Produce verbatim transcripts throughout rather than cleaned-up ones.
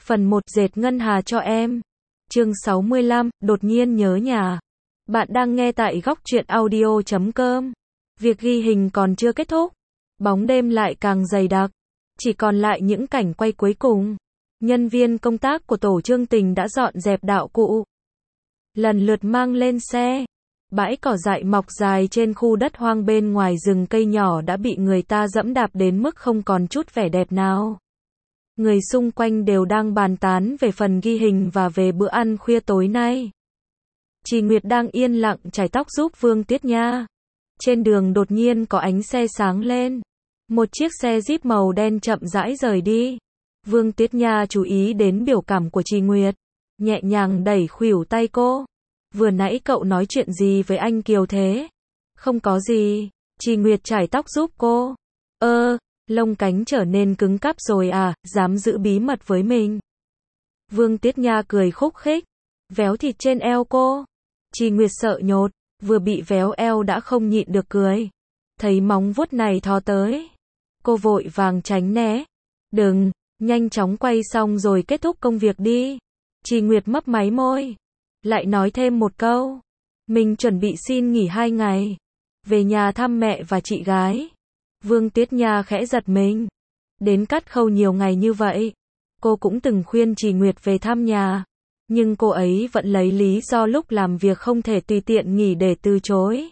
Phần một dệt ngân hà cho em. Chương sáu mươi lăm, đột nhiên nhớ nhà. Bạn đang nghe tại góc truyện audio chấm com. Việc ghi hình còn chưa kết thúc. Bóng đêm lại càng dày đặc. Chỉ còn lại những cảnh quay cuối cùng. Nhân viên công tác của tổ chương tình đã dọn dẹp đạo cụ. Lần lượt mang lên xe. Bãi cỏ dại mọc dài trên khu đất hoang bên ngoài rừng cây nhỏ đã bị người ta dẫm đạp đến mức không còn chút vẻ đẹp nào. Người xung quanh đều đang bàn tán về phần ghi hình và về bữa ăn khuya tối nay. Chị Nguyệt đang yên lặng chải tóc giúp Vương Tiết Nha. Trên đường đột nhiên có ánh xe sáng lên. Một chiếc xe Jeep màu đen chậm rãi rời đi. Vương Tiết Nha chú ý đến biểu cảm của chị Nguyệt. Nhẹ nhàng đẩy khuỷu tay cô. Vừa nãy cậu nói chuyện gì với anh Kiều thế? Không có gì. Chị Nguyệt chải tóc giúp cô. Ơ, lông cánh trở nên cứng cáp rồi à, dám giữ bí mật với mình. Vương Tiết Nha cười khúc khích. Véo thịt trên eo cô. Chị Nguyệt sợ nhột, vừa bị véo eo đã không nhịn được cười. Thấy móng vuốt này thò tới. Cô vội vàng tránh né. Đừng, nhanh chóng quay xong rồi kết thúc công việc đi. Chị Nguyệt mấp máy môi. Lại nói thêm một câu. Mình chuẩn bị xin nghỉ hai ngày. Về nhà thăm mẹ và chị gái. Vương Tiết Nha khẽ giật mình. Đến cắt khâu nhiều ngày như vậy. Cô cũng từng khuyên chị Nguyệt về thăm nhà. Nhưng cô ấy vẫn lấy lý do lúc làm việc không thể tùy tiện nghỉ để từ chối.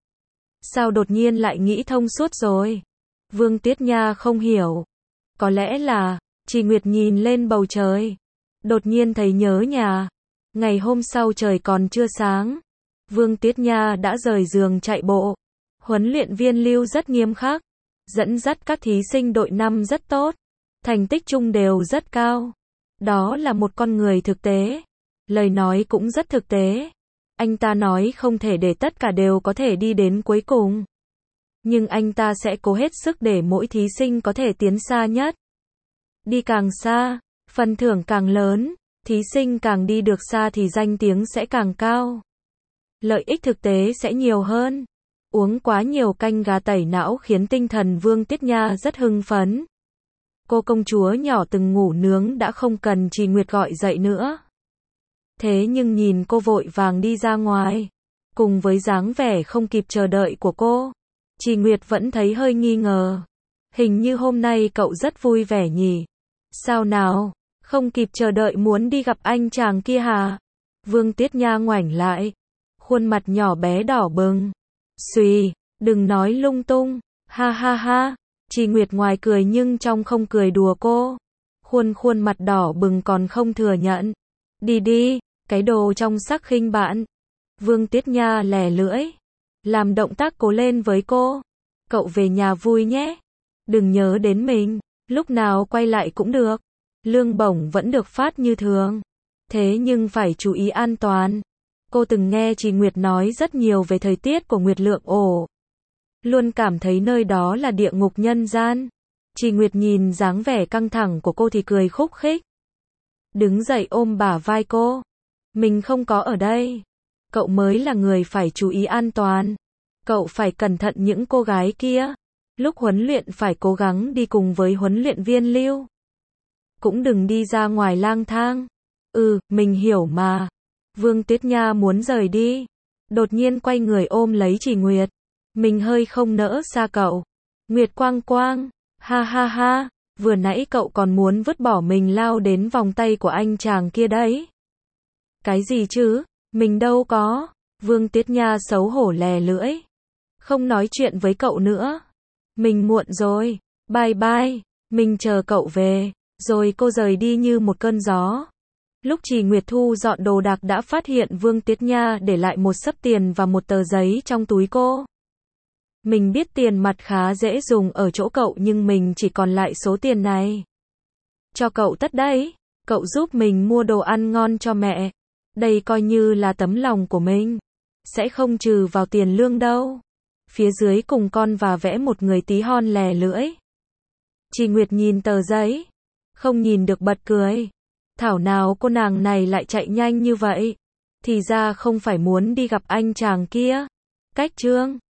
Sao đột nhiên lại nghĩ thông suốt rồi? Vương Tiết Nha không hiểu. Có lẽ là, chị Nguyệt nhìn lên bầu trời. Đột nhiên thấy nhớ nhà. Ngày hôm sau trời còn chưa sáng. Vương Tiết Nha đã rời giường chạy bộ. Huấn luyện viên Lưu rất nghiêm khắc. Dẫn dắt các thí sinh đội năm rất tốt. Thành tích chung đều rất cao. Đó là một con người thực tế. Lời nói cũng rất thực tế. Anh ta nói không thể để tất cả đều có thể đi đến cuối cùng. Nhưng anh ta sẽ cố hết sức để mỗi thí sinh có thể tiến xa nhất. Đi càng xa, phần thưởng càng lớn. Thí sinh càng đi được xa thì danh tiếng sẽ càng cao. Lợi ích thực tế sẽ nhiều hơn. Uống quá nhiều canh gà tẩy não khiến tinh thần Vương Tiết Nha rất hưng phấn. Cô công chúa nhỏ từng ngủ nướng đã không cần chị Nguyệt gọi dậy nữa. Thế nhưng nhìn cô vội vàng đi ra ngoài, cùng với dáng vẻ không kịp chờ đợi của cô, chị Nguyệt vẫn thấy hơi nghi ngờ. Hình như hôm nay cậu rất vui vẻ nhỉ? Sao nào? Không kịp chờ đợi muốn đi gặp anh chàng kia hả? Vương Tiết Nha ngoảnh lại. Khuôn mặt nhỏ bé đỏ bừng. Xùi, đừng nói lung tung. Ha ha ha. Chị Nguyệt ngoài cười nhưng trong không cười đùa cô. Khuôn khuôn mặt đỏ bừng còn không thừa nhận. Đi đi, cái đồ trong sắc khinh bạn. Vương Tiết Nha lè lưỡi. Làm động tác cố lên với cô. Cậu về nhà vui nhé. Đừng nhớ đến mình. Lúc nào quay lại cũng được. Lương bổng vẫn được phát như thường. Thế nhưng phải chú ý an toàn. Cô từng nghe chị Nguyệt nói rất nhiều về thời tiết của Nguyệt Lượng Ổ. Luôn cảm thấy nơi đó là địa ngục nhân gian. Chị Nguyệt nhìn dáng vẻ căng thẳng của cô thì cười khúc khích. Đứng dậy ôm bả vai cô. Mình không có ở đây. Cậu mới là người phải chú ý an toàn. Cậu phải cẩn thận những cô gái kia. Lúc huấn luyện phải cố gắng đi cùng với huấn luyện viên Lưu. Cũng đừng đi ra ngoài lang thang. Ừ, mình hiểu mà. Vương Tiết Nha muốn rời đi. Đột nhiên quay người ôm lấy chị Nguyệt. Mình hơi không nỡ xa cậu. Nguyệt Quang Quang. Ha ha ha. Vừa nãy cậu còn muốn vứt bỏ mình lao đến vòng tay của anh chàng kia đấy. Cái gì chứ? Mình đâu có. Vương Tiết Nha xấu hổ lè lưỡi. Không nói chuyện với cậu nữa. Mình muộn rồi. Bye bye. Mình chờ cậu về. Rồi cô rời đi như một cơn gió. Lúc chị Nguyệt thu dọn đồ đạc đã phát hiện Vương Tiết Nha để lại một xấp tiền và một tờ giấy trong túi cô. Mình biết tiền mặt khá dễ dùng ở chỗ cậu nhưng mình chỉ còn lại số tiền này. Cho cậu tất đấy. Cậu giúp mình mua đồ ăn ngon cho mẹ. Đây coi như là tấm lòng của mình. Sẽ không trừ vào tiền lương đâu. Phía dưới cùng con và vẽ một người tí hon lè lưỡi. Chị Nguyệt nhìn tờ giấy. Không nhìn được bật cười. Thảo nào cô nàng này lại chạy nhanh như vậy. Thì ra không phải muốn đi gặp anh chàng kia. Cách chương